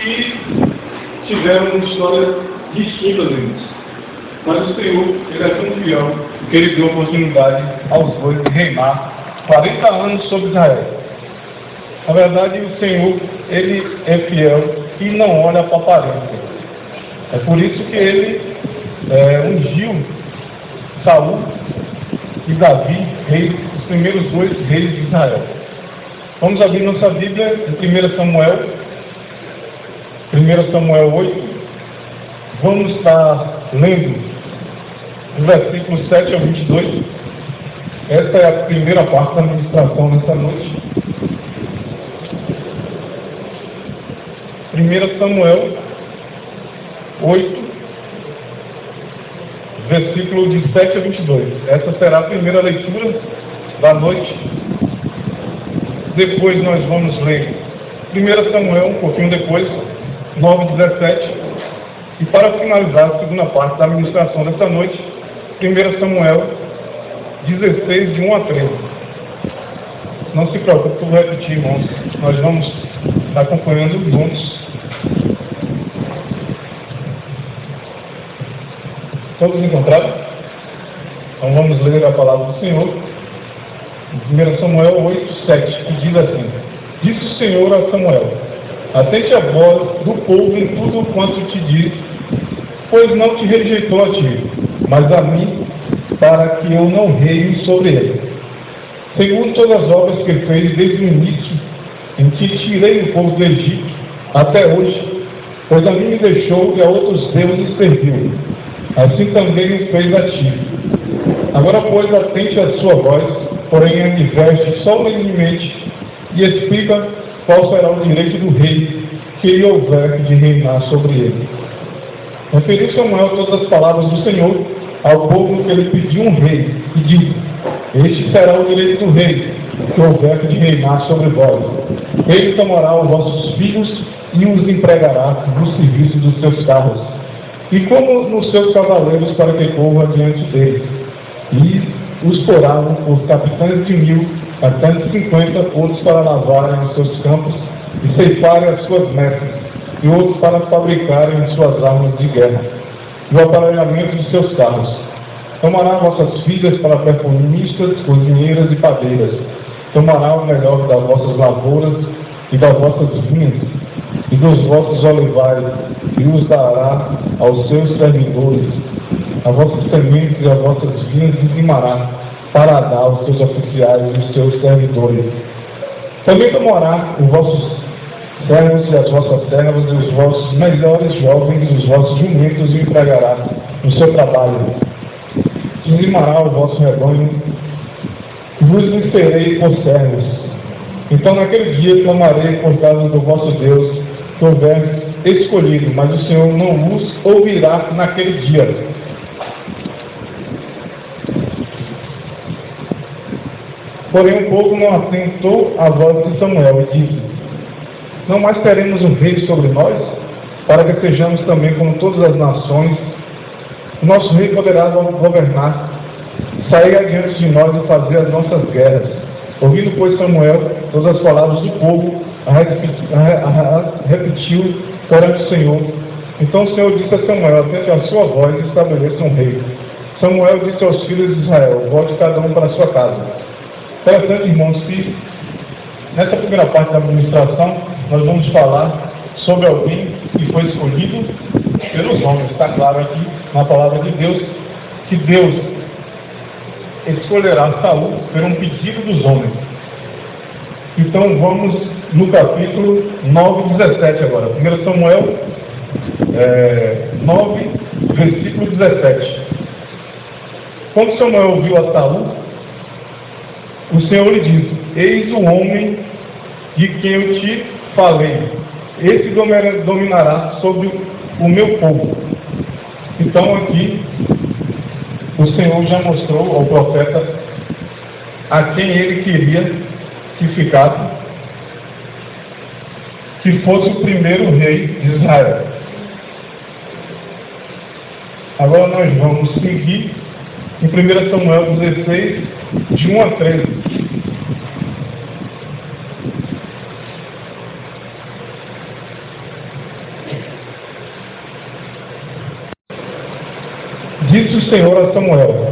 que tiveram uma história distinta deles. Mas o Senhor, Ele é tão fiel que Ele deu oportunidade aos dois de reinar 40 anos sobre Israel. Na verdade, o Senhor, Ele é fiel e não olha para a aparência. É por isso que Ele ungiu Saul e Davi, reis, os primeiros dois reis de Israel. Vamos abrir nossa Bíblia em 1 Samuel 8. Vamos estar lendo o versículo 7 a 22. Esta é a primeira parte da ministração nessa noite. 1 Samuel 8, versículo de 7 a 22. Essa será a primeira leitura da noite. Depois nós vamos ler 1 Samuel, um pouquinho depois, 9 e 17. E para finalizar a segunda parte da ministração dessa noite, 1 Samuel 16, de 1 a 13. Não se preocupe, eu vou repetir, irmãos. Nós vamos estar acompanhando juntos. Todos encontraram? Então vamos ler a palavra do Senhor. 1 Samuel 8, 7, que diz assim: Disse o Senhor a Samuel: Atente a voz do povo em tudo quanto te diz, pois não te rejeitou a ti, mas a mim, para que eu não reine sobre ele. Segundo todas as obras que fez desde o início, em que tirei o povo do Egito, até hoje, pois a mim me deixou e a outros deuses serviu. Assim também o fez a ti. Agora, pois, atente a sua voz, porém adverte solenemente e explica qual será o direito do rei que lhe houver de reinar sobre ele. Referiu Samuel todas as palavras do Senhor ao povo que ele pediu um rei, e disse: Este será o direito do rei que houver de reinar sobre vós. Ele tomará os vossos filhos e os empregará no serviço dos seus carros, e como nos seus cavaleiros, para que corra diante deles. E os porá por capitães de 1000 a 150, outros para lavarem os seus campos e ceifarem as suas mesas, e outros para fabricarem as suas armas de guerra, e o aparelhamento de seus carros. Tomará vossas filhas para perfumistas, cozinheiras e padeiras. Tomará o melhor das vossas lavouras e das vossas vinhas, e dos vossos olivais, e os dará aos seus servidores. As vossas sementes e as vossas vinhas dizimará, para dar aos seus oficiais e os seus servidores. Também tomará os vossos servos e as vossas servas e os vossos melhores jovens e os vossos jumentos e empregará no seu trabalho. Dizimará o vosso rebanho e vos serei por servos. Então naquele dia clamarei por causa do vosso Deus que houver escolhido, mas o Senhor não os ouvirá naquele dia. Porém o povo não atentou à voz de Samuel e disse: Não mais teremos um rei sobre nós, para que sejamos também como todas as nações. O nosso rei poderá governar, sair adiante de nós e fazer as nossas guerras. Ouvindo, pois, Samuel todas as palavras do povo, repetiu perante o Senhor. Então o Senhor disse a Samuel: Atente a sua voz e estabeleça um rei. Samuel disse aos filhos de Israel: Volte cada um para a sua casa. Interessante, irmãos, que nessa primeira parte da administração nós vamos falar sobre alguém que foi escolhido pelos homens. Está claro aqui na palavra de Deus que Deus escolherá Saul por um pedido dos homens. Então vamos no capítulo 9, 17 agora. 1 Samuel 9, versículo 17. Quando Samuel ouviu a Saul, o Senhor lhe disse: Eis o homem de quem eu te falei, esse dominará sobre o meu povo. Então aqui o Senhor já mostrou ao profeta a quem ele queria que ficasse, que fosse o primeiro rei de Israel. Agora nós vamos seguir em 1 Samuel 16, de 1 a 13. Disse o Senhor a Samuel: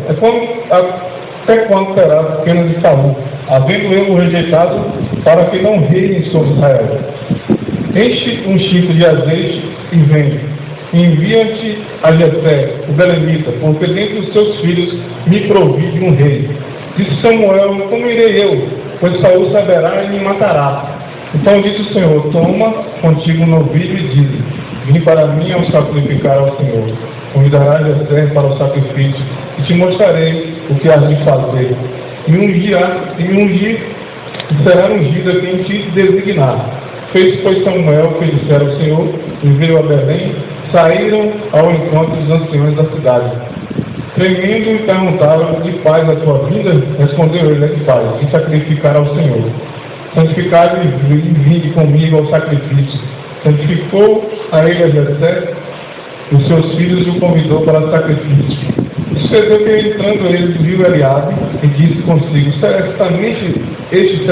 até quando serás pequeno de Saul, havendo eu o rejeitado, para que não reine sobre Israel? Enche um chifre de azeite e vem. Envia-te a Jessé, o belemita, porque dentre os seus filhos me provi de um rei. Disse Samuel: como irei eu? Pois Saul saberá e me matará. Então disse o Senhor: toma contigo um novilho e dize: vim para mim ao sacrificar ao Senhor. Convidarás Jessé para o sacrifício e te mostrarei o que has de fazer. E ungir será ungido a quem te designar. Fez, pois, Samuel o que dissera o Senhor, e veio a Belém. Saíram ao encontro dos anciões da cidade. Tremendo, perguntaram: de paz a tua vinda? Respondeu ele: de paz, e sacrificar ao Senhor. Santificai-o e vinde comigo ao sacrifício. Santificou a ele a Jessé, os seus filhos, e o convidou para o sacrifício. Sucedeu que, entrando ele, viu Eliabe e disse consigo: certamente este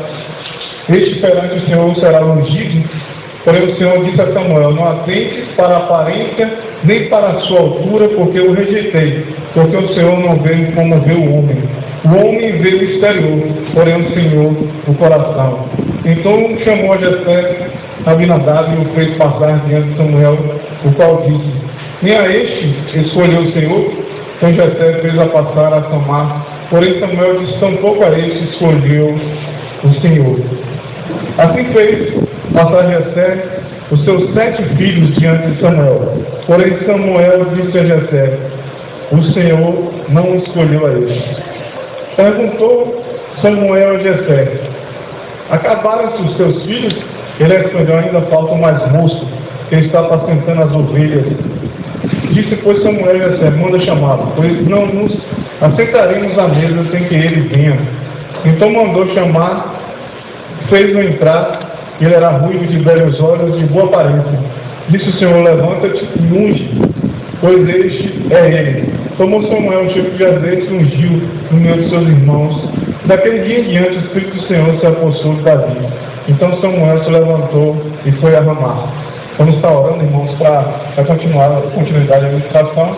perante o Senhor será ungido. Porém o Senhor disse a Samuel: não atente para a aparência, nem para a sua altura, porque eu o rejeitei. Porque o Senhor não vê como vê o homem. O homem vê o exterior, porém o Senhor o coração. Então chamou a Jessé, Abinadab, e o fez passar diante de Samuel, o qual disse: nem a este escolheu o Senhor. Então Jessé fez a passar a Samar. Porém Samuel disse: tampouco a este escolheu o Senhor. Assim fez passar Jessé os seus 7 filhos diante de Samuel. Porém Samuel disse a Jessé: o Senhor não escolheu a este. Perguntou Samuel a Jessé: acabaram-se os teus filhos? Ele respondeu: ainda faltam mais moço, que está apacentando as ovelhas. Disse, pois, Samuel a Jessé: manda chamá-lo, pois não nos assentaremos à mesa sem que ele venha. Então mandou chamar, fez-o entrar. Ele era ruivo, de belos olhos, de boa aparência. Disse o Senhor: levanta-te e unge, pois este é ele. Tomou Samuel um chifre de azeite e ungiu no meio de seus irmãos. Daquele dia em diante, o Espírito do Senhor se apossou de Davi. Então Samuel se levantou e foi a Ramá. Vamos estar orando, irmãos, para continuar a continuidade da ministração.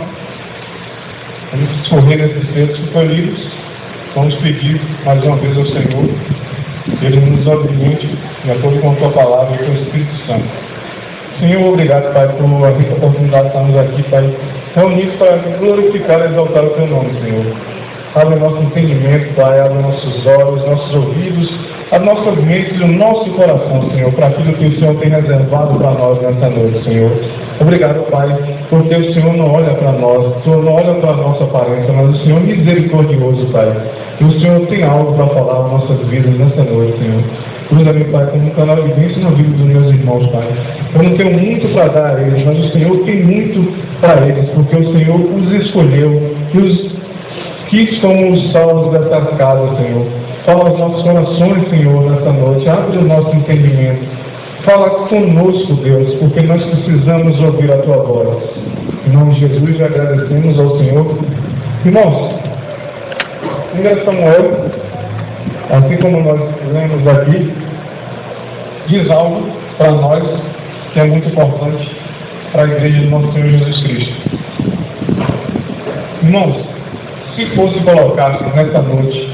Vamos discorrer nesses textos que foram lidos. Vamos pedir mais uma vez ao Senhor Ele nos oriente de acordo com a tua palavra e com o Espírito Santo. Senhor, obrigado, Pai, por a rica oportunidade de estarmos aqui, Pai, reunidos para glorificar e exaltar o teu nome, Senhor. Abre o nosso entendimento, Pai, abre nossos olhos, nossos ouvidos, as nossas mentes e o nosso coração, Senhor, para aquilo que o Senhor tem reservado para nós nessa noite, Senhor. Obrigado, Pai, porque o Senhor não olha para nós, o Senhor não olha para a nossa aparência, mas o Senhor é misericordioso, Pai. E o Senhor tem algo para falar às nossas vidas nessa noite, Senhor. Usa-me, Pai, como um canal de bênção na vida dos meus irmãos, Pai. Eu não tenho muito para dar a eles, mas o Senhor tem muito para eles, porque o Senhor os escolheu e os que são os salvos dessa casa, Senhor. Fala aos nossos corações, Senhor, nessa noite. Abre o nosso entendimento. Fala conosco, Deus, porque nós precisamos ouvir a Tua voz. Em nome de Jesus, agradecemos ao Senhor. Irmãos, 1 Samuel, assim como nós lemos aqui, diz algo para nós que é muito importante para a igreja do nosso Senhor Jesus Cristo. Irmãos, se fosse colocar nessa noite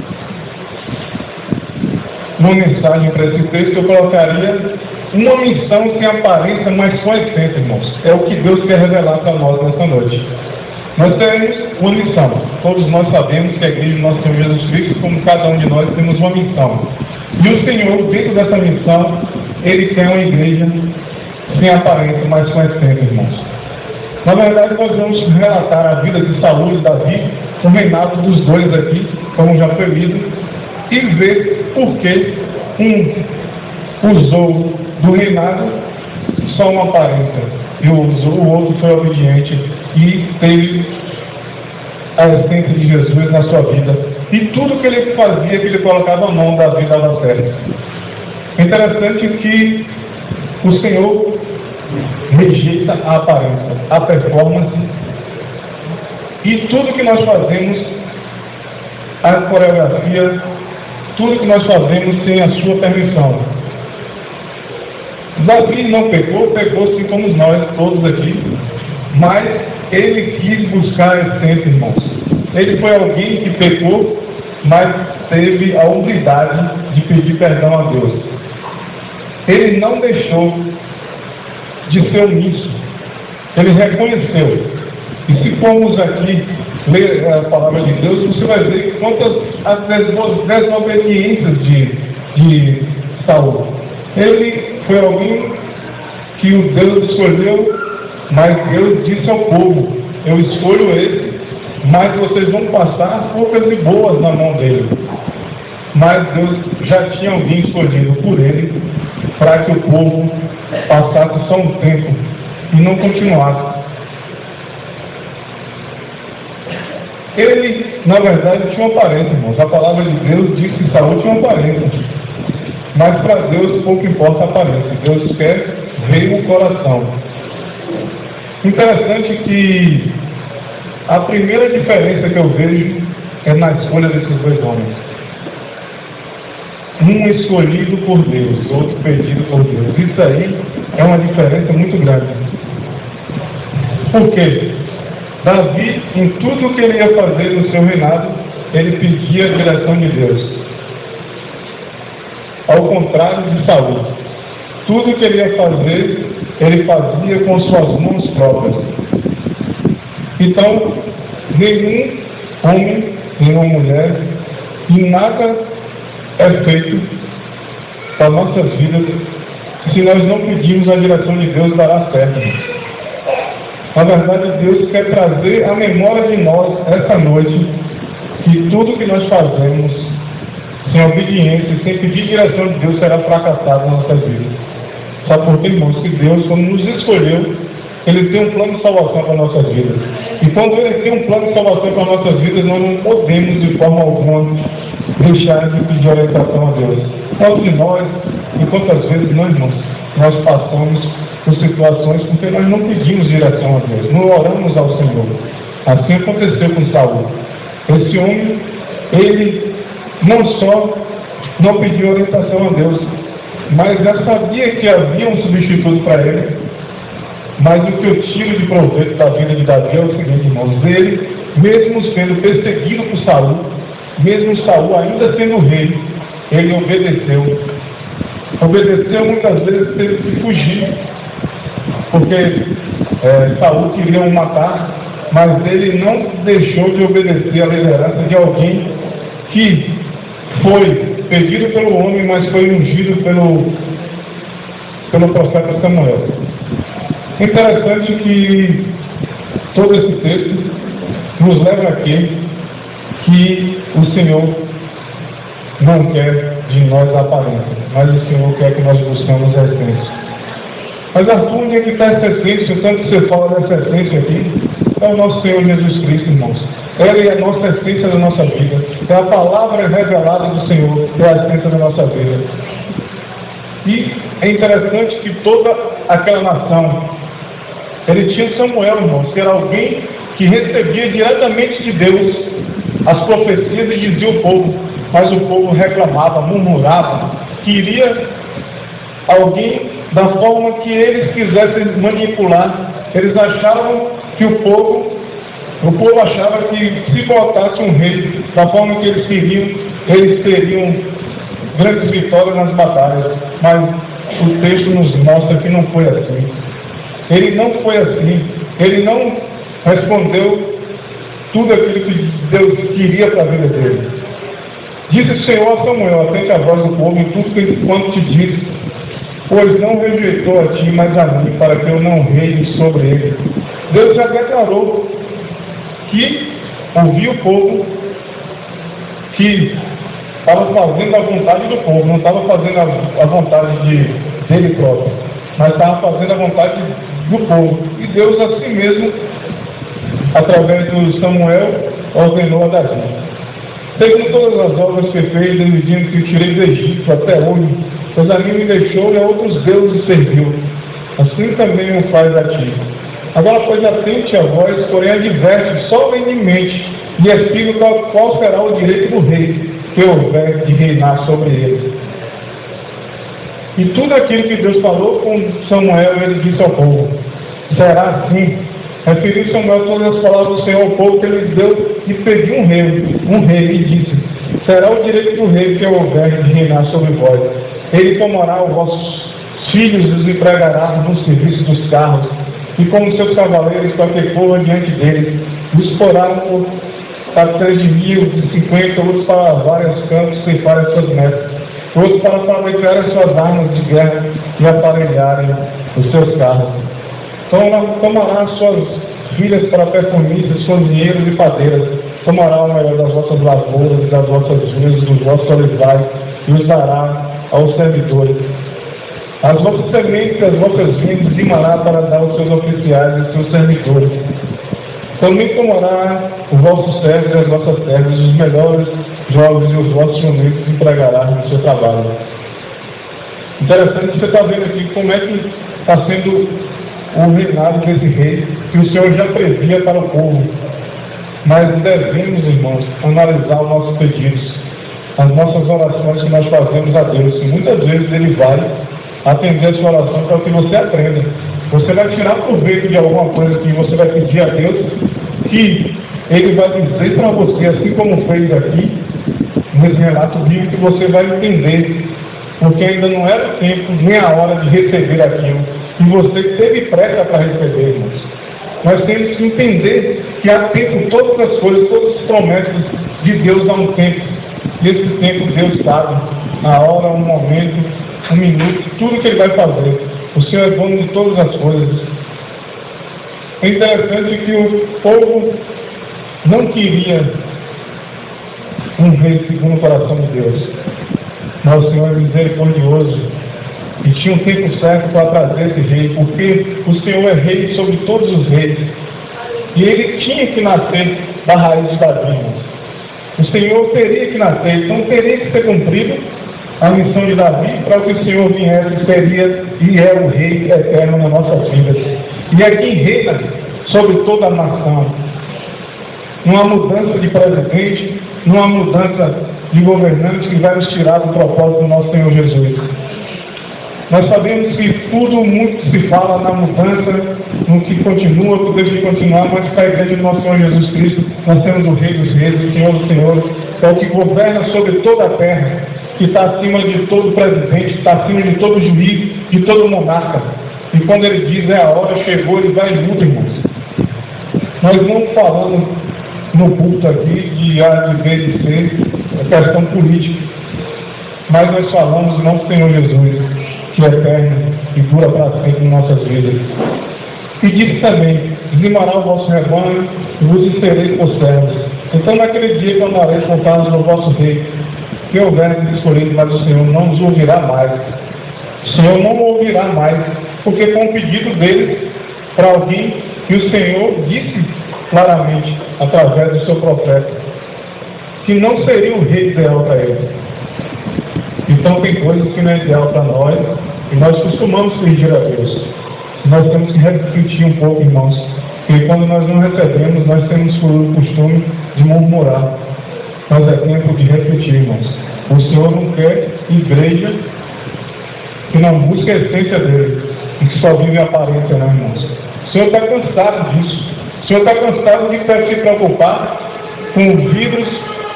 uma mensagem para esse texto, eu colocaria uma missão sem aparência, mas com essência, irmãos. É o que Deus quer revelar para nós nessa noite. Nós temos uma missão. Todos nós sabemos que a igreja do nosso Senhor Jesus Cristo, como cada um de nós, temos uma missão. E o Senhor, dentro dessa missão, Ele tem uma igreja sem aparência, mas com essência, irmãos. Na verdade, nós vamos relatar a vida de Saul e Davi, o reinado dos dois aqui, como já foi lido, e ver por que um usou do reinado só uma aparência, e o outro foi obediente e teve a essência de Jesus na sua vida. E tudo que ele fazia, que ele colocava a mão, Davi dava certo. Interessante que o Senhor rejeita a aparência, a performance, e tudo que nós fazemos, a coreografia, tudo que nós fazemos sem a sua permissão. Davi não pecou, pecou sim como nós, todos aqui, mas ele quis buscar a essência, irmãos. Ele foi alguém que pecou, mas teve a humildade de pedir perdão a Deus. Ele não deixou de ser omisso. Ele reconheceu. E se formos aqui ler a palavra de Deus, você vai ver quantas as desobediências de Saul. Ele foi alguém que o Deus escolheu, mas Deus disse ao povo: eu escolho esse, mas vocês vão passar poucas e boas na mão dele. Mas Deus já tinha alguém escolhido por ele para que o povo passasse só um tempo e não continuasse. Ele, na verdade, tinha uma aparência, irmãos. A palavra de Deus diz que Saul tinha uma aparência. Mas para Deus pouco importa a aparência. Deus quer ver o coração. Interessante que a primeira diferença que eu vejo é na escolha desses dois homens. Um escolhido por Deus, outro pedido por Deus. Isso aí é uma diferença muito grande. Por quê? Davi, em tudo que ele ia fazer no seu reinado, ele pedia a direção de Deus. Ao contrário de Saul. Tudo que ele ia fazer, ele fazia com suas mãos próprias. Então, nenhum homem, nenhuma mulher, e nada é feito para a nossa vida se nós não pedirmos a direção de Deus, dará certo. Na verdade, Deus quer trazer à memória de nós, essa noite, que tudo que nós fazemos, sem obediência, sem pedir direção de Deus, será fracassado na nossa vida. Sabe por quê, irmãos? Que Deus, quando nos escolheu, Ele tem um plano de salvação para a nossa vida. E quando Ele tem um plano de salvação para a nossa vida, nós não podemos, de forma alguma, deixar de pedir orientação a Deus. Quantos de nós, e quantas vezes nós, irmãos, nós passamos por situações porque nós não pedimos direção a Deus, não oramos ao Senhor. Assim aconteceu com Saul. Esse homem, ele não só não pediu orientação a Deus, mas já sabia que havia um substituto para ele. Mas o que eu tiro de proveito da vida de Davi é o seguinte, irmãos: ele, mesmo sendo perseguido por Saul, mesmo Saul ainda sendo rei, ele obedeceu. Obedeceu, muitas vezes teve que fugir, porque Saul queria o matar, mas ele não deixou de obedecer à liderança de alguém que foi pedido pelo homem, mas foi ungido pelo profeta Samuel. Interessante que todo esse texto nos leva aqui que o Senhor não quer de nós a aparência, mas o Senhor quer que nós buscamos a essência. Mas onde é que está essa essência? Tanto que você fala dessa essência aqui, é o nosso Senhor Jesus Cristo, irmãos. Ela é a nossa essência da nossa vida. É a palavra revelada do Senhor, é a essência da nossa vida. E é interessante que toda aquela nação, ele tinha Samuel, irmãos, que era alguém que recebia diretamente de Deus as profecias e dizia ao povo, mas o povo reclamava, murmurava, queria alguém da forma que eles quisessem manipular. Eles achavam que o povo achava que se botasse um rei da forma que eles queriam, eles teriam grandes vitórias nas batalhas. Mas o texto nos mostra que não foi assim. Ele não foi assim. Ele não respondeu tudo aquilo que Deus queria para a vida dele. Disse o Senhor a Samuel: atente a voz do povo em tudo quanto te disse, pois não rejeitou a ti, mas a mim, para que eu não reine sobre ele. Deus já declarou que ouvia o povo, que estava fazendo a vontade do povo, não estava fazendo a vontade dele próprio, mas estava fazendo a vontade do povo. E Deus, assim mesmo, através do Samuel, ordenou a Davi: segundo todas as obras que fez, desde o dia que eu tirei do Egito até hoje, pois a mim me deixou e a outros deuses serviu. Assim também o faz a ti. Agora, pois, atente a voz, porém adverte solenemente, e explica qual será o direito do rei que houver de reinar sobre ele. E tudo aquilo que Deus falou com Samuel, ele disse ao povo: será assim. Referiu Samuel todas as palavras do Senhor ao povo que ele deu e pediu um rei e disse: será o direito do rei que eu houver de reinar sobre vós. Ele tomará os vossos filhos e os empregará no serviço dos carros, e como seus cavaleiros para que corram diante deles, os porá por capitães de 1.050, outros para vários campos ceifar as suas metas, outros para fabricar as suas armas de guerra e aparelharem os seus carros. Tomará as suas filhas para perfumistas, cozinheiros e padeiras, tomará o melhor das vossas lavouras, das vossas vinhas, dos vossos olivais, e os dará aos servidores. As vossas sementes e as vossas vinhas dimará para dar aos seus oficiais e seus servidores. Também tomará os vossos servos e as vossas servas, os melhores jovens e os vossos jumentos empregará no seu trabalho. Interessante, você está vendo aqui como é que está sendo o reinado desse rei, que o Senhor já previa para o povo. Mas devemos, irmãos, analisar os nossos pedidos, as nossas orações que nós fazemos a Deus. E muitas vezes Ele vai atender a sua oração para que você aprenda. Você vai tirar proveito de alguma coisa que você vai pedir a Deus, que Ele vai dizer para você, assim como fez aqui, nesse relato bíblico, que você vai entender, porque ainda não era o tempo nem a hora de receber aquilo, e você teve pressa para receber, irmãos. Nós temos que entender que há tempo, todas as coisas, todas as promessas de Deus há um tempo, e esse tempo Deus sabe, a hora, um momento, um minuto, tudo que Ele vai fazer. O Senhor é dono de todas as coisas. É interessante que o povo não queria um rei segundo o coração de Deus, mas o Senhor é misericordioso e tinha um tempo certo para trazer esse rei, porque o Senhor é rei sobre todos os reis, e ele tinha que nascer da raiz de Davi. O Senhor teria que nascer, então teria que ser cumprido a missão de Davi para que o Senhor viesse, seria e é o rei eterno nas nossas vidas. E é quem reina sobre toda a nação. Não há mudança de presidente, não há mudança de governante que vai nos tirar do propósito do nosso Senhor Jesus. Nós sabemos que tudo muito se fala na mudança, no que continua, no que deve continuar, mas para a igreja do nosso Senhor Jesus Cristo, nós temos o Rei dos Reis, o Senhor dos Senhores, é o que governa sobre toda a terra, que está acima de todo presidente, está acima de todo juiz, de todo monarca. E quando ele diz a hora chegou, ele vai em luta, irmãos. Nós não falamos no culto aqui de A, de B, de C, é questão política, mas nós falamos do nosso Senhor Jesus, que é eterno e dura para sempre em nossas vidas. E disse também: dizimará o vosso rebanho e vos serei por servos. Então naquele dia que amareis contados no vosso rei, que houver escolhido, mas o Senhor não nos ouvirá mais. O Senhor não ouvirá mais, porque foi um pedido dele para alguém que o Senhor disse claramente, através do seu profeta, que não seria o rei ideal para ele. Então tem coisas que não é ideal para nós, e nós costumamos pedir a Deus. Nós temos que refletir um pouco, irmãos, porque quando nós não recebemos, nós temos o costume de murmurar. Mas é tempo de refletir, irmãos. O Senhor não quer igreja que não busca a essência dele e que só vive a aparência, não, irmãos. O Senhor está cansado disso. O Senhor está cansado de se preocupar com vírus,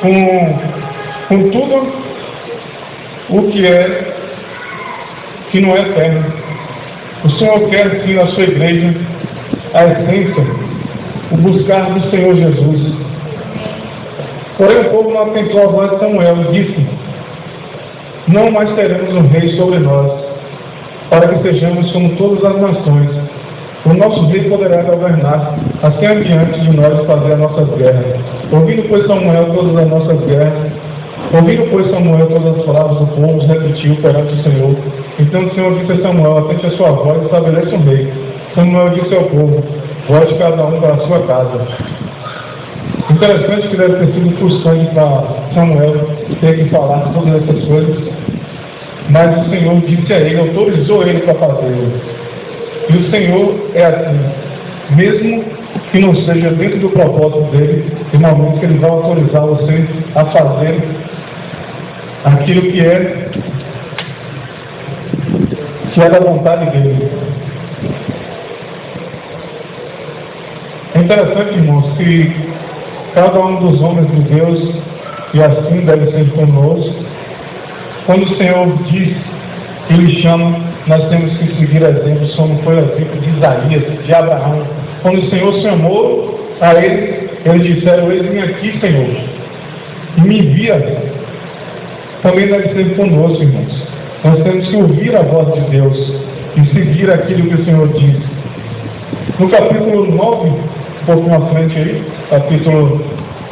com tudo o que não é eterno. O Senhor quer, sim, na sua igreja, a essência, o buscar do Senhor Jesus. Porém, o povo não atentou a voz de Samuel e disse: não mais teremos um rei sobre nós, para que sejamos como todas as nações. O nosso rei poderá governar, assim adiante de nós fazer as nossas guerras. Ouvindo, pois, Samuel todas as nossas guerras, ouvindo, pois, Samuel todas as palavras do povo, repetiu perante o Senhor. Então o Senhor disse a Samuel: atente a sua voz e estabeleça um rei. Samuel disse ao povo: vote cada um para a sua casa. Interessante que deve ter sido frustrante para Samuel ter que falar todas essas coisas, mas o Senhor disse a ele, autorizou ele para fazê-lo. E o Senhor é assim, mesmo que não seja dentro do propósito dele, em momentos que ele vai autorizar você a fazer aquilo que é da vontade dele. interessante, irmãos, que cada um dos homens de Deus, e assim deve ser conosco, quando o Senhor diz, Ele chama, nós temos que seguir exemplos, como foi o exemplo de Isaías, de Abraão. Quando o Senhor chamou a eles disseram, eis-me aqui, Senhor, e me envia. Também deve ser conosco, irmãos. Nós temos que ouvir a voz de Deus e seguir aquilo que o Senhor diz. No capítulo 9, um pouco na frente aí, capítulo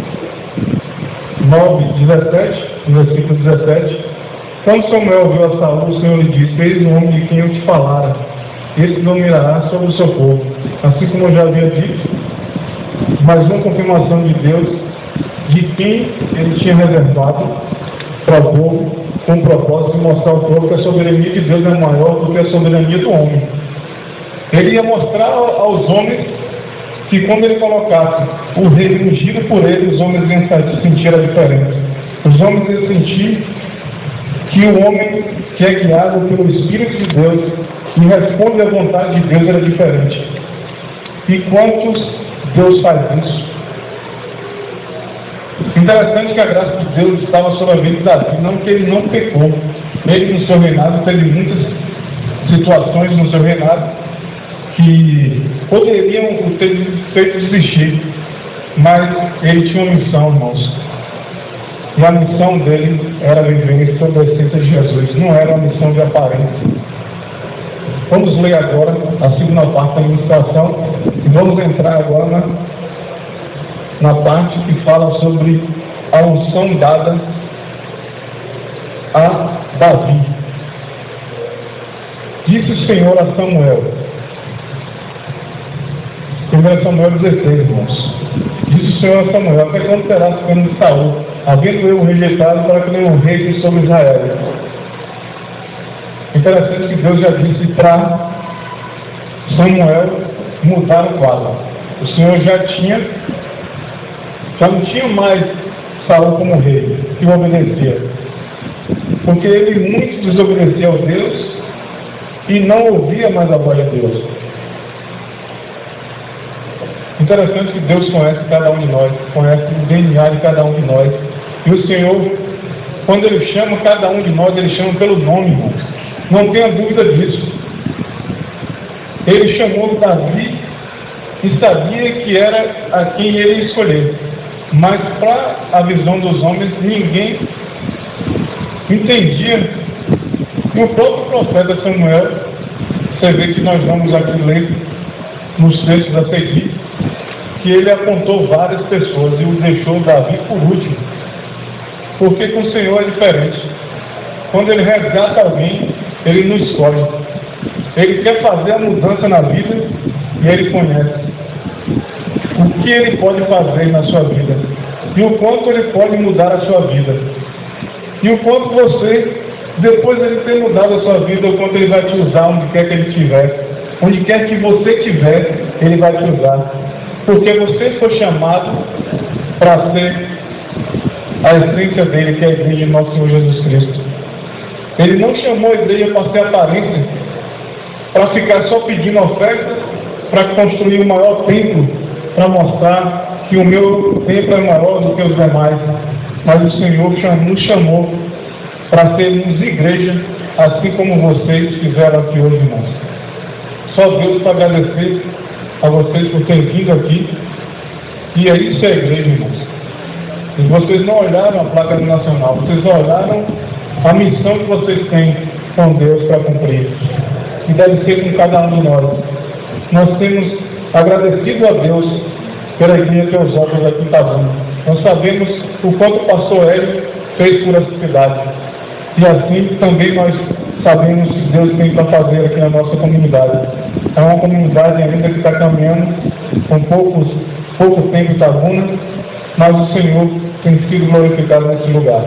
9, 17, versículo 17, quando Samuel viu a Saul, o Senhor lhe disse, eis o homem de quem eu te falara, esse dominará sobre o seu povo, assim como eu já havia dito, mas uma confirmação de Deus, de quem ele tinha reservado para o povo, com o propósito de mostrar ao povo que a soberania de Deus é maior do que a soberania do homem. Ele ia mostrar aos homens que quando ele colocasse o rei ungido por ele, os homens iam sentir a diferença. Os homens iam sentir que o homem que é guiado pelo Espírito de Deus e responde à vontade de Deus era diferente. E quantos Deus faz isso? Interessante que a graça de Deus estava sobre a vida de Davi, não que ele não pecou. Ele no seu reinado teve muitas situações no seu reinado que poderiam ter feito desistir, mas ele tinha uma missão, irmãos. E a missão dele era viver sobre a essência de Jesus, não era uma missão de aparência. Vamos ler agora a segunda parte da ministração e vamos entrar agora na parte que fala sobre a unção dada a Davi. Disse o Senhor a Samuel, 1 Samuel 16, irmãos. Disse o Senhor a Samuel, até quando será ficando de Saul, havendo eu rejeitado para que nenhum rei sobre Israel. Interessante que Deus já disse para Samuel mudar o quadro. O Senhor já não tinha mais Saul como rei, que o obedecia. Porque ele muito desobedecia a Deus e não ouvia mais a voz de Deus. Interessante que Deus conhece cada um de nós, conhece o DNA de cada um de nós. E o Senhor, quando Ele chama cada um de nós, Ele chama pelo nome, irmãos. Não tenha dúvida disso. Ele chamou Davi e sabia que era a quem ele ia escolher. Mas para a visão dos homens, ninguém entendia. E o próprio profeta Samuel, você vê que nós vamos aqui ler nos textos a seguir, que ele apontou várias pessoas e o deixou Davi por último. Porque com o Senhor é diferente. Quando ele resgata alguém, ele não escolhe. Ele quer fazer a mudança na vida e ele conhece o que ele pode fazer na sua vida e o quanto ele pode mudar a sua vida e o quanto você, depois de ele ter mudado a sua vida, o quanto ele vai te usar onde quer que ele estiver. Onde quer que você estiver, ele vai te usar. Porque você foi chamado para ser a essência dele, que é a igreja de nosso Senhor Jesus Cristo. Ele não chamou a igreja para ser aparência, para ficar só pedindo oferta, para construir o maior templo, para mostrar que o meu templo é maior do que os demais. Mas o Senhor nos chamou para sermos igreja, assim como vocês fizeram aqui hoje, irmãos. Só Deus para agradecer a vocês por terem vindo aqui. E é isso a igreja, irmãos. E vocês não olharam a placa nacional, vocês olharam a missão que vocês têm com Deus para cumprir. E deve ser com cada um de nós. Nós temos agradecido a Deus pela igreja que os outros aqui estavam. Nós sabemos o quanto o pastor Hélio fez por essa cidade. E assim também nós sabemos o que Deus tem para fazer aqui na nossa comunidade. É uma comunidade ainda que está caminhando com pouco tempo em Itabuna, mas o Senhor tem sido glorificado nesse lugar.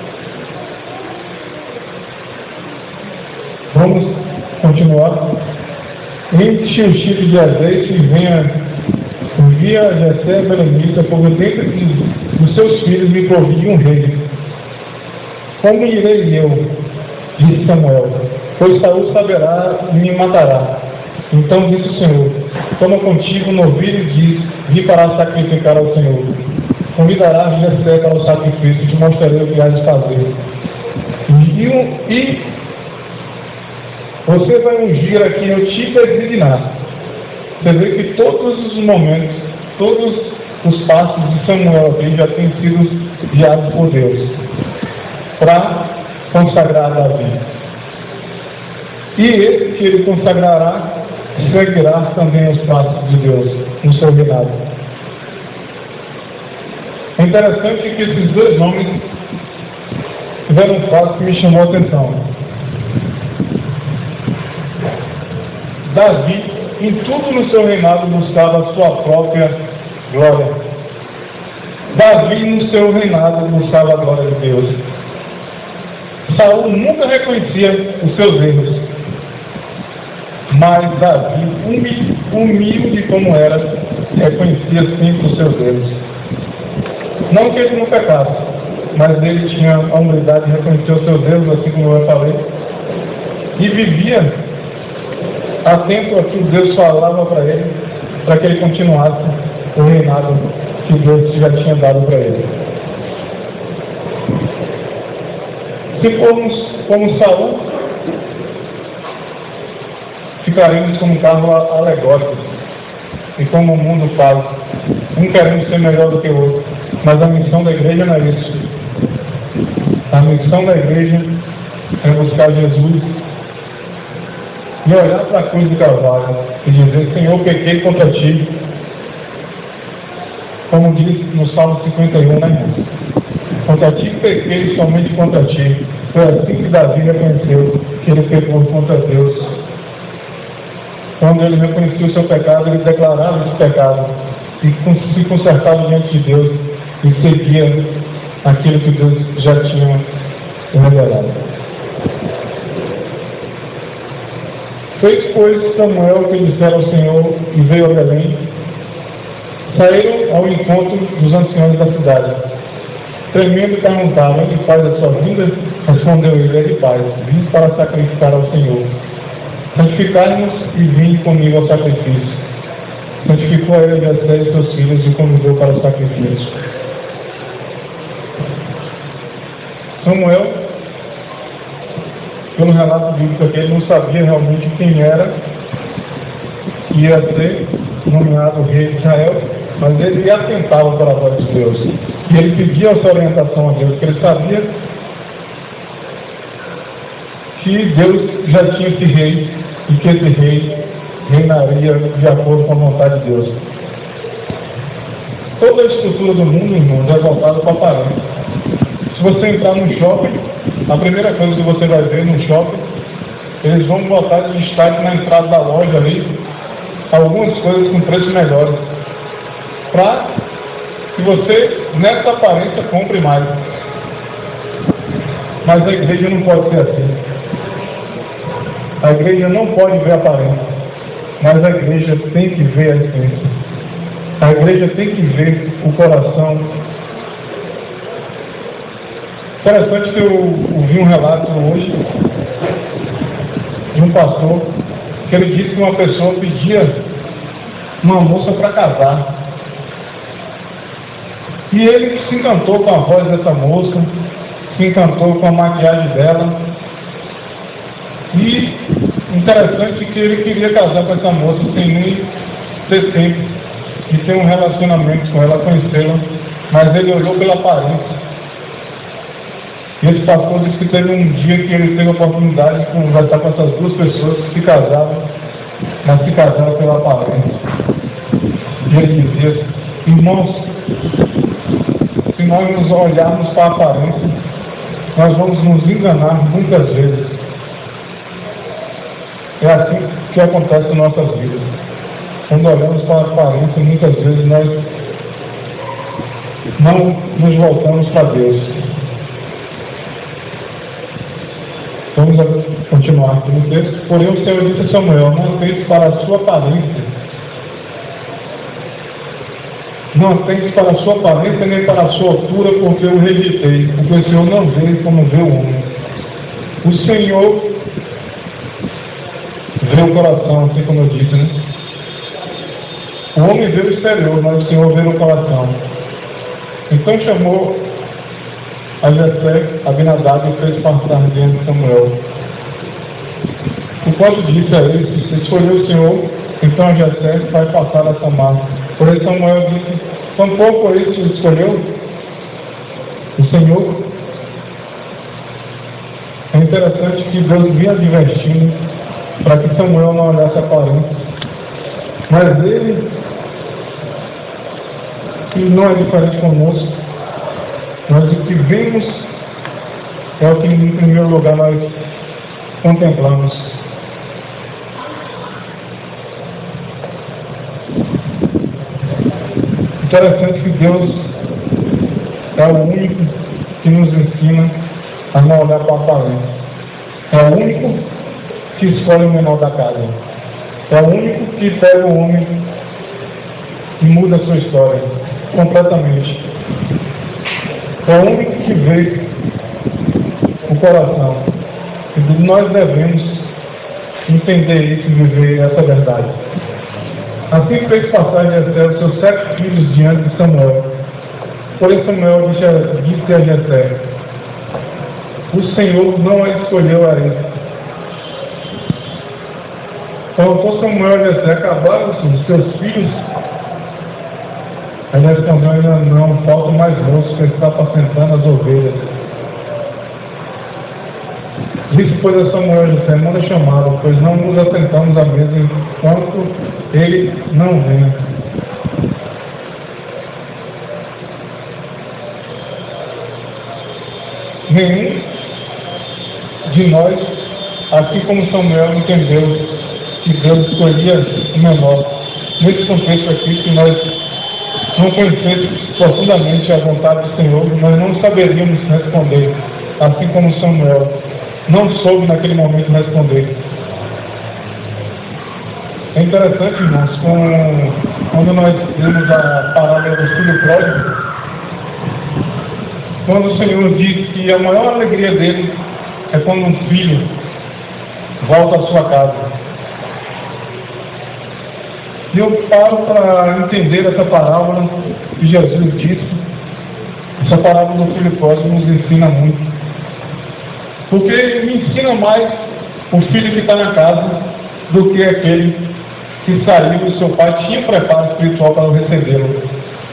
Vamos continuar. Enche o chifre de azeite e envia a Jessé Belemita, porque dentro dos seus filhos me provide um rei. Como irei eu? Disse Samuel, pois Saul saberá e me matará. Então disse o Senhor, toma contigo um novilho e diz, vi para sacrificar ao Senhor. Convidarás Jessé para o sacrifício, te mostrarei o que há de fazer. E você vai ungir a quem eu te designar. Você vê que todos os momentos, todos os passos de Samuel aqui já têm sido guiados por Deus para consagrar Davi. E esse que ele consagrará seguirá também os passos de Deus no seu reinado. É interessante que esses dois nomes tiveram um fato que me chamou a atenção. Davi, em tudo no seu reinado, buscava a sua própria glória. Davi, no seu reinado, buscava a glória de Deus. Saul nunca reconhecia os seus erros. Mas Davi, humilde como era, reconhecia sempre os seus erros. Não que ele não pecasse, mas ele tinha a humildade de reconhecer os seus erros, assim como eu falei, e vivia atento a que Deus falava para ele, para que ele continuasse o reinado que Deus já tinha dado para ele. Se formos como Saul, ficaremos como um carro alegórico, e como o mundo faz, um querendo ser melhor do que o outro. Mas a missão da igreja não é isso. A missão da igreja é buscar Jesus e olhar para a cruz do Calvário e dizer: Senhor, pequei contra ti. Como diz no Salmo 51, né? Contra ti pequei, somente contra ti. Foi assim que Davi reconheceu que ele pecou contra Deus. Quando ele reconhecia o seu pecado, ele declarava esse pecado e se consertava diante de Deus e seguia aquilo que Deus já tinha revelado. Fez, pois, Samuel que disseram ao Senhor e veio a Belém. Saíram ao encontro dos anciãos da cidade. Tremendo, perguntavam: onde faz a sua vinda? Respondeu ele: é de paz. Vim para sacrificar ao Senhor. Santificai-nos e vinde comigo ao sacrifício. Santificou a ele Jessé e seus filhos e convidou para o sacrifício. Samuel, pelo relato bíblico aqui, ele não sabia realmente quem era que ia ser nomeado rei de Israel, mas ele atentava para a voz de Deus. E ele pedia essa orientação a Deus, porque ele sabia que Deus já tinha esse rei e que esse rei reinaria de acordo com a vontade de Deus. Toda a estrutura do mundo, irmãos, é voltada para a aparência. Se você entrar num shopping, a primeira coisa que você vai ver no shopping, eles vão botar de destaque na entrada da loja ali algumas coisas com preços melhores, para que você, nessa aparência, compre mais. Mas a igreja não pode ser assim. A igreja não pode ver a aparência, mas a igreja tem que ver a essência. A igreja tem que ver o coração. Interessante que eu ouvi um relato hoje de um pastor que ele disse que uma pessoa pedia uma moça para casar. E ele se encantou com a voz dessa moça, se encantou com a maquiagem dela. E interessante que ele queria casar com essa moça sem nem ter tempo de ter um relacionamento com ela, conhecê-la, mas ele olhou pela aparência. E esse pastor disse que teve um dia que ele teve a oportunidade de conversar com essas duas pessoas que se casavam, mas se casaram pela aparência. E ele dizia: irmãos, se nós nos olharmos para a aparência, nós vamos nos enganar muitas vezes. É assim que acontece em nossas vidas. Quando olhamos para a aparência, muitas vezes nós não nos voltamos para Deus. Vamos continuar aqui no texto. Porém, o Senhor disse a Samuel: não atente para a sua aparência. Não atente para a sua aparência nem para a sua altura, porque eu rejeitei. Porque o Senhor não vê como vê o homem. O Senhor vê o coração, assim como eu disse, né? O homem vê o exterior, mas o Senhor vê o coração. Então chamou a Jessé, Abinadab, e fez passar diante de Samuel. Enquanto disse a ele: se escolheu o Senhor, então a Jessé vai passar a Samar. Porém Samuel disse: tampouco isso escolheu o Senhor. É interessante que Deus vinha advertindo para que Samuel não olhasse a aparência. Mas ele, que não é diferente conosco, mas o que vemos é o que em primeiro lugar nós contemplamos. Interessante que Deus é o único que nos ensina a não olhar para a aparência. É o único que escolhe o menor da casa. É o único que pega o homem e muda a sua história completamente. É o único que vê o coração. E nós devemos entender isso e viver essa verdade. Assim fez passar Jessé os seus 7 filhos diante de Samuel. Porém Samuel disse a Jessé: o Senhor não a escolheu a ele. Faltou Samuel a Jessé: acabaram-se os seus filhos? Aliás, Samuel ainda não, falta mais moço que está apacentando as ovelhas. Disse, pois, a Samuel: Jessé, manda chamá-lo, pois não nos assentamos à mesa enquanto ele não vem. Nenhum de nós, assim como Samuel, entendeu que Deus escolhia o menor. Nesse contexto aqui, se nós não conhecêssemos profundamente a vontade do Senhor, nós não saberíamos responder, assim como Samuel não soube naquele momento responder. É interessante, irmãos, quando nós vemos a parábola do filho pródigo, quando o Senhor diz que a maior alegria dele é quando um filho volta à sua casa. E eu paro para entender essa parábola que Jesus disse. Essa parábola do filho pródigo nos ensina muito. Porque ele me ensina mais o filho que está na casa do que aquele que saiu e seu pai tinha preparo espiritual para recebê-lo.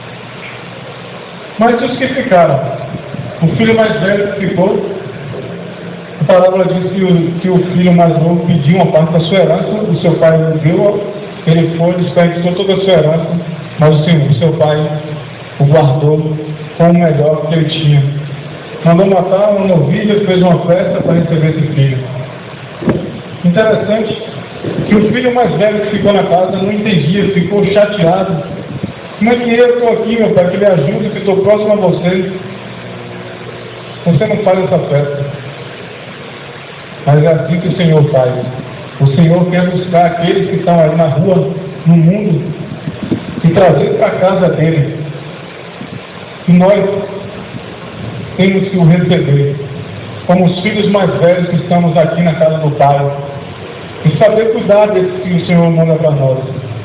Mas os que ficaram, o filho mais velho que ficou, a parábola diz que o filho mais novo pediu uma parte da sua herança, o seu pai não deu, ele foi, desperdiçou toda a sua herança, mas o seu pai o guardou com o melhor que ele tinha. Mandou matar uma novilha, fez uma festa para receber esse filho. Interessante que o filho mais velho que ficou na casa não entendia, ficou chateado. Como é que eu estou aqui, meu pai, que lhe ajude, que estou próximo a você? Você não faz essa festa. Mas é assim que o Senhor faz. O Senhor quer buscar aqueles que estão aí na rua, no mundo, e trazer para a casa dele. E nós temos que o receber como os filhos mais velhos que estamos aqui na casa do Pai e saber cuidar desses que o Senhor manda para nós.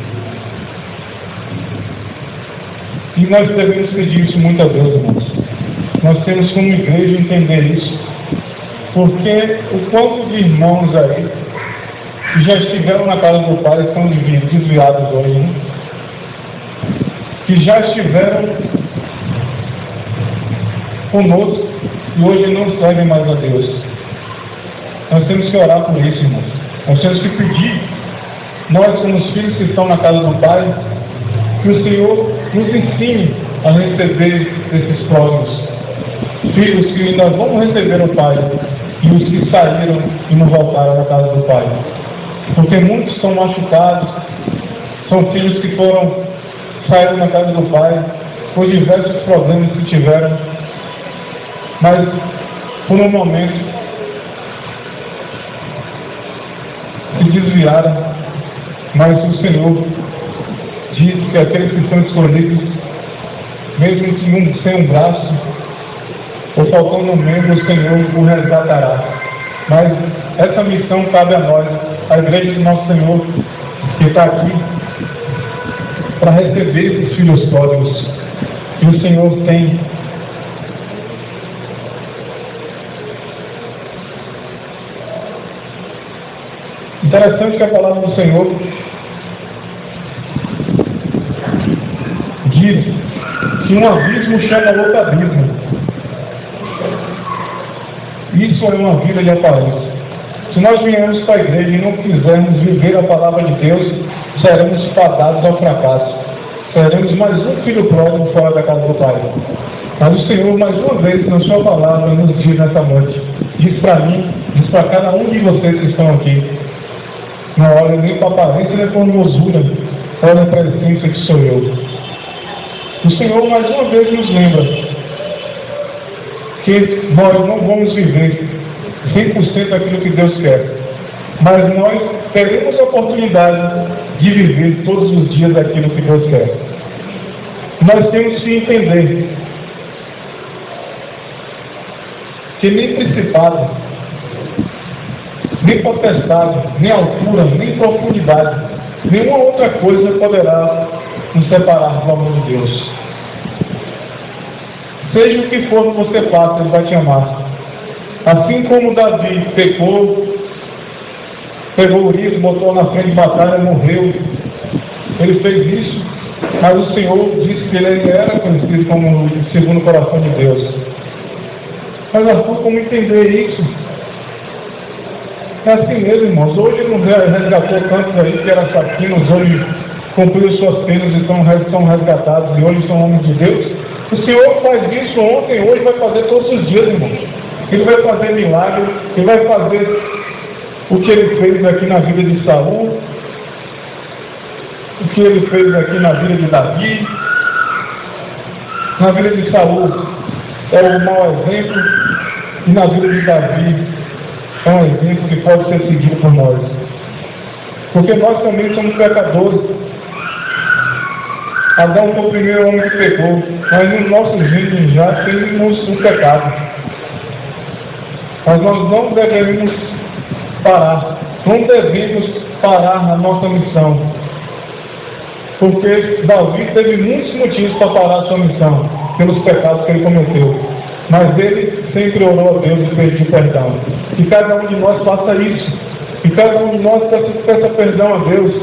E nós devemos pedir isso muitas vezes, irmãos. Nós temos como igreja entender isso, porque o quanto de irmãos aí que já estiveram na casa do Pai estão desviados hoje, né? Que já estiveram conosco e hoje não servem mais a Deus. Nós temos que orar por isso, irmãos. Nós temos que pedir, nós como os filhos que estão na casa do Pai, que o Senhor nos ensine a receber esses próximos filhos que ainda vão receber o Pai e os que saíram e não voltaram da casa do Pai. Porque muitos estão machucados, são filhos que saíram da casa do Pai por diversos problemas que tiveram, mas por um momento se desviaram. Mas o Senhor diz que aqueles que são escolhidos, mesmo que sem um braço ou faltando um membro, o Senhor o resgatará. Mas essa missão cabe a nós, a igreja do nosso Senhor, que está aqui, para receber esses filhos pródigos. E o Senhor tem. Interessante que a palavra do Senhor diz que um abismo chama outro abismo. Isso é uma vida de aparência. Se nós viemos para a igreja e não quisermos viver a palavra de Deus, seremos fadados ao fracasso. Seremos mais um filho pródigo fora da casa do Pai. Mas o Senhor, mais uma vez, na sua palavra, nos diz nessa noite, diz para mim, diz para cada um de vocês que estão aqui, não olha nem para a aparência, nem para a formosura, olha para a essência que sou eu. O Senhor, mais uma vez, nos lembra que nós não vamos viver 100% daquilo que Deus quer, mas nós teremos a oportunidade de viver todos os dias daquilo que Deus quer. Nós temos que entender que nem principado, nem potestade, nem altura, nem profundidade, nenhuma outra coisa poderá nos separar do amor de Deus. Seja o que for que você faça, Ele vai te amar. Assim como Davi pegou Urias, botou na frente de batalha, morreu. Ele fez isso, mas o Senhor disse que ele era conhecido como segundo o coração de Deus. Mas Arthur, como entender isso? É assim mesmo, irmãos. Hoje ele não resgatou tantos aí que eram assassinos, hoje cumpriu suas penas e são resgatados, e hoje são homens de Deus. O Senhor faz isso ontem, hoje, vai fazer todos os dias, irmãos. Ele vai fazer milagre, Ele vai fazer o que Ele fez aqui na vida de Saul, o que Ele fez aqui na vida de Davi. Na vida de Saul é um mau exemplo, e na vida de Davi é um exemplo que pode ser seguido por nós. Porque nós também somos pecadores. Adão foi o primeiro homem que pecou, mas no nosso gênero já temos o pecado. Mas nós não devemos parar, não devemos parar na nossa missão. Porque Davi teve muitos motivos para parar a sua missão, pelos pecados que ele cometeu. Mas ele sempre orou a Deus e pediu perdão. Que cada um de nós faça isso. Que cada um de nós peça perdão a Deus.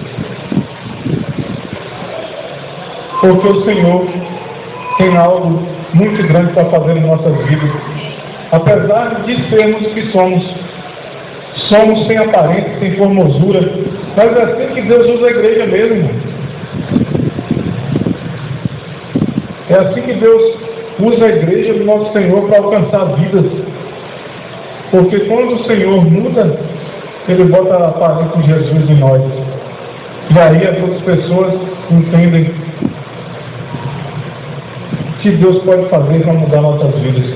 Porque o Senhor tem algo muito grande para fazer em nossas vidas. Apesar de sermos o que somos sem aparência, sem formosura, mas é assim que Deus usa a igreja mesmo, irmão. É assim que Deus usa a igreja do nosso Senhor para alcançar vidas. Porque quando o Senhor muda, Ele bota a aparência de Jesus em nós. E aí as outras pessoas entendem que Deus pode fazer para mudar nossas vidas.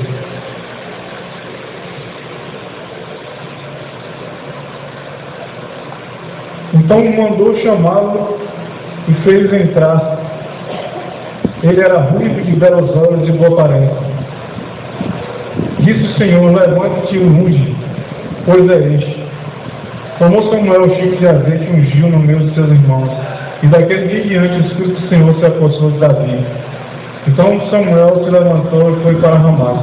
Então mandou chamá-lo e fez entrar. Ele era ruivo, de belos olhos e boa aparência. Disse o Senhor: levante-te e unge, pois é este. Tomou Samuel o chico de azeite e ungiu no meio de seus irmãos. E daquele dia em diante o Espírito do Senhor se apossou de Davi. Então Samuel se levantou e foi para Ramá.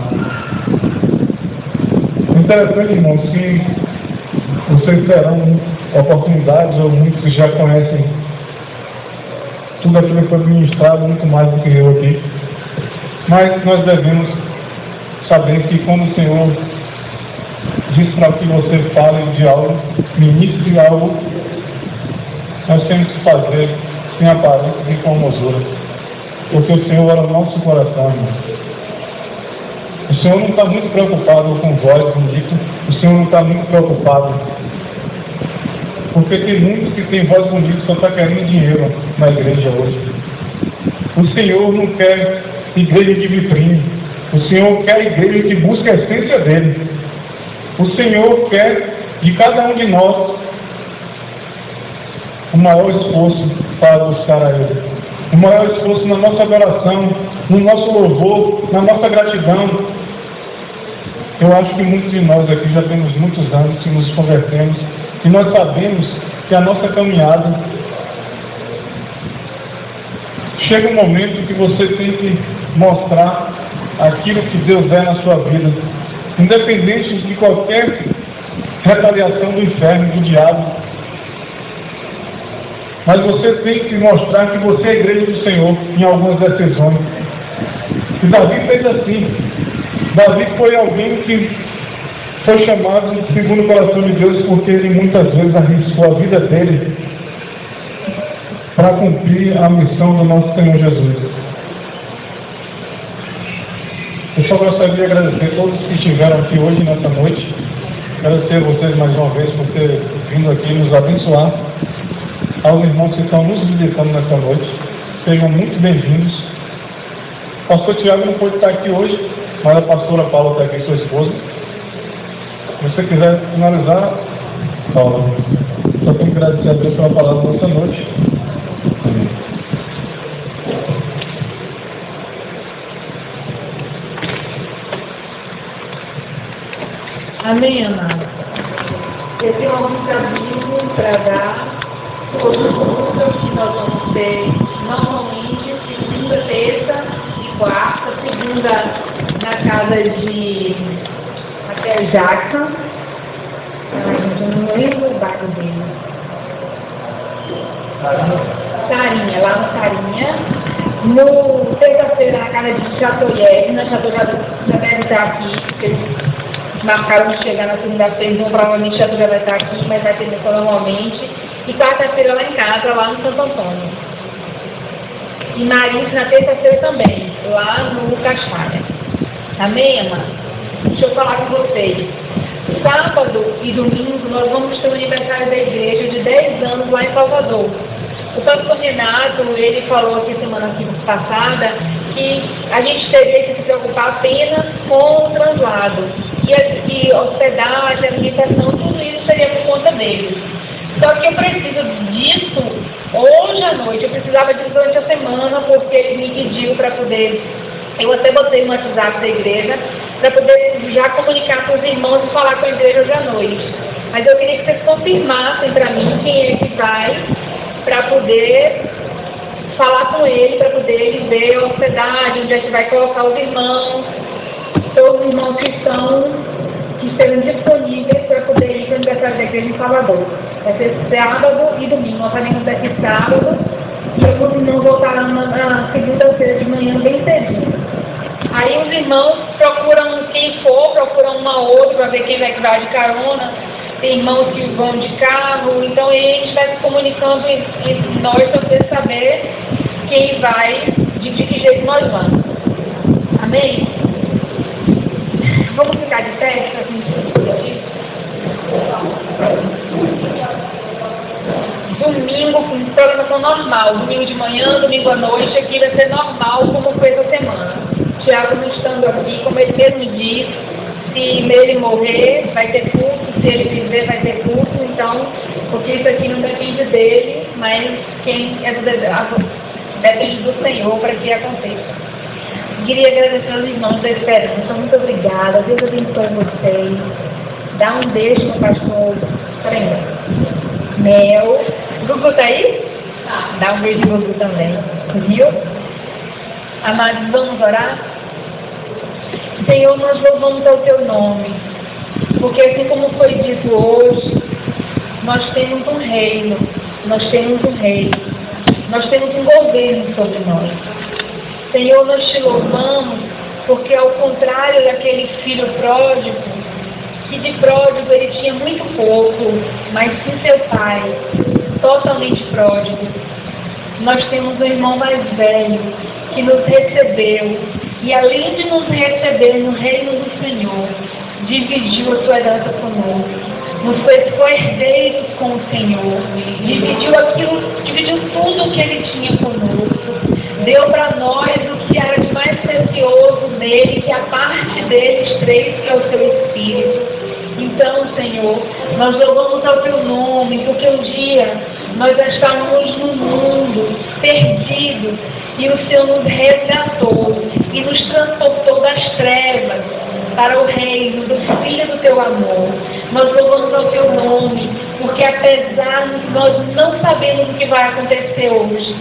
Interessante, irmãos, se vocês terão oportunidades, ou muitos que já conhecem tudo aquilo que foi ministrado, muito mais do que eu aqui. Mas nós devemos saber que quando o Senhor diz para que você fale de algo, ministre algo, nós temos que fazer sem aparência e formosura. Porque o Senhor era o nosso coração, irmão. O Senhor não está muito preocupado com voz bonita, o Senhor não está muito preocupado. Porque tem muitos que têm voz bonita, só está querendo dinheiro na igreja hoje. O Senhor não quer igreja de vitrine. O Senhor quer igreja que busca a essência dele. O Senhor quer de cada um de nós o maior esforço para buscar a Ele. O maior esforço na nossa adoração, no nosso louvor, na nossa gratidão. Eu acho que muitos de nós aqui já temos muitos anos que nos convertemos e nós sabemos que a nossa caminhada chega um momento que você tem que mostrar aquilo que Deus é na sua vida, independente de qualquer retaliação do inferno, do diabo. Mas você tem que mostrar que você é a igreja do Senhor em algumas decisões. E Davi fez assim. Davi foi alguém que foi chamado segundo o coração de Deus, porque ele muitas vezes arriscou a vida dele para cumprir a missão do nosso Senhor Jesus. Eu só gostaria de agradecer a todos que estiveram aqui hoje, nessa noite. Agradecer a vocês mais uma vez por ter vindo aqui nos abençoar. Aos irmãos que estão nos visitando nessa noite, sejam muito bem-vindos. O pastor Tiago não pôde estar aqui hoje, mas a pastora Paula está aqui, sua esposa. Se você quiser finalizar, Paula, só tenho que agradecer a Deus pela palavra nessa noite. Amém, amado. Eu tenho alguns avisos para dar sobre os cultos que nós vamos ter normalmente, segunda, terça e quarta. Segunda na casa de até Jackson. Gente, eu não lembro o bairro dele. Carinha, lá no Carinha. No terça-feira na casa de Chatoyé, na Chatoyé já deve estar aqui, porque eles marcaram de chegar na segunda-feira, então provavelmente já vai estar aqui, mas vai ter missão normalmente. E quarta-feira lá em casa, lá no Santo Antônio. E Marins na terça-feira também, lá no Caixalha. Amém, amado? Deixa eu falar com vocês. Sábado e domingo nós vamos ter o aniversário da igreja de 10 anos lá em Salvador. O pastor Renato, ele falou aqui semana passada que a gente teria que se preocupar apenas com o translado. E hospedagem, alimentação, tudo isso seria por conta deles. Só que eu preciso disso hoje à noite. Eu precisava disso durante a semana, porque ele me pediu para poder. Eu até botei no WhatsApp da igreja para poder já comunicar com os irmãos e falar com a igreja hoje à noite. Mas eu queria que vocês confirmassem para mim quem é que vai, para poder falar com ele, para poder ele ver a hospedagem, onde é que vai colocar os irmãos, todos os irmãos que estejam disponíveis para poder ir para o aniversário da igreja em Salvador. Vai ser sábado e domingo. Nós estaremos daqui sábado e alguns irmãos voltarão na segunda-feira de manhã bem cedinho. Aí os irmãos procuram, quem for, procuram uma outra para ver quem vai de carona. Tem irmãos que vão de carro, então a gente vai se comunicando entre nós para poder saber quem vai, de que jeito nós vamos. Amém? Vamos ficar de pé para a gente. Domingo, programação normal. Domingo de manhã, domingo à noite, aqui vai ser normal como foi essa semana. Tiago não estando aqui, como ele mesmo disse, se ele morrer, vai ter culto, se ele viver, vai ter culto, então, porque isso aqui não depende dele, mas quem é depende do Senhor para que aconteça. Queria agradecer aos irmãos da Esperança, muito obrigada, Deus abençoe vocês. Dá um beijo no pastor Mel. Gugu tá aí? Dá um beijo no Gugu também, viu? Amados, vamos orar? Senhor, nós louvamos ao teu nome, porque assim como foi dito hoje, nós temos um reino, nós temos um rei, nós temos um governo sobre nós. Senhor, nós te louvamos, porque ao contrário daquele filho pródigo, que de pródigo ele tinha muito pouco, mas sim seu pai, totalmente pródigo, nós temos um irmão mais velho, que nos recebeu, e além de nos receber no reino do Senhor, dividiu a sua herança conosco, nos fez herdeiros com o Senhor, dividiu tudo o que ele tinha conosco, deu para nós o que era de mais precioso nele, que a parte deles três, que é o seu Espírito. Então, Senhor, nós louvamos ao teu nome, porque um dia nós estávamos no mundo, perdidos, e o Senhor nos resgatou e nos transportou das trevas para o reino do Filho do teu amor. Nós louvamos ao teu nome, porque apesar de nós não sabemos o que vai acontecer hoje,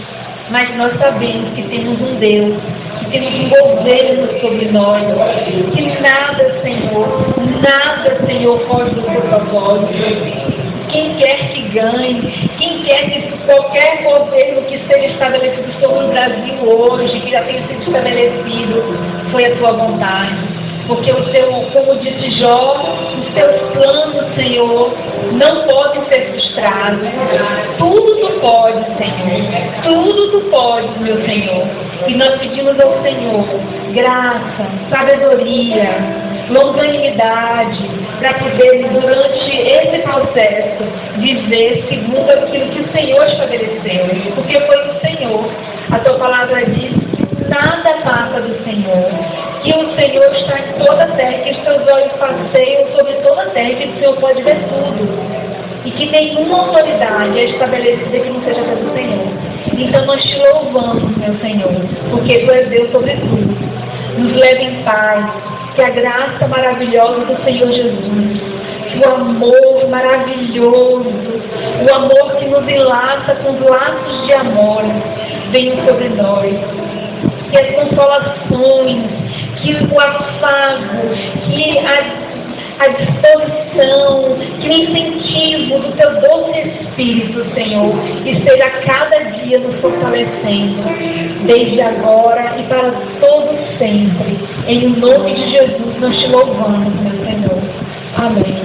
mas nós sabemos que temos um Deus, que temos um governo sobre nós, que nada, Senhor, foge do seu propósito. Quem quer que ganhe, quem quer que qualquer governo que seja estabelecido sobre o Brasil hoje, que já tenha sido estabelecido, foi a tua vontade. Porque o teu, como disse Jó, os teus planos, Senhor, não podem ser frustrados. Tudo tu podes, Senhor. Tudo tu podes, meu Senhor. E nós pedimos ao Senhor graça, sabedoria, longanimidade, para poder, durante esse processo, viver segundo aquilo que o Senhor estabeleceu. Porque foi o Senhor. A tua palavra diz: nada passa do Senhor. Que o Senhor está em toda a terra, que os teus olhos passeiam sobre toda a terra, que o Senhor pode ver tudo. E que nenhuma autoridade é estabelecida que não seja pelo Senhor. Então nós te louvamos, meu Senhor, porque tu és Deus sobre tudo. Nos leve em paz, que a graça maravilhosa do Senhor Jesus, que o amor maravilhoso, o amor que nos enlaça com os laços de amor, venha sobre nós. Que as consolações, que o afago, que a disposição, que o incentivo do teu doce Espírito, Senhor, esteja a cada dia nos fortalecendo, desde agora e para todo sempre. Em nome de Jesus nós te louvamos, meu Senhor. Amém.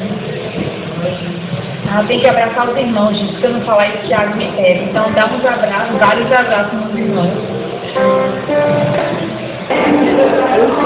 Tem que abraçar os irmãos, gente. Se eu não falar isso, Tiago me pega. Então dá uns abraços, vários abraços nos irmãos.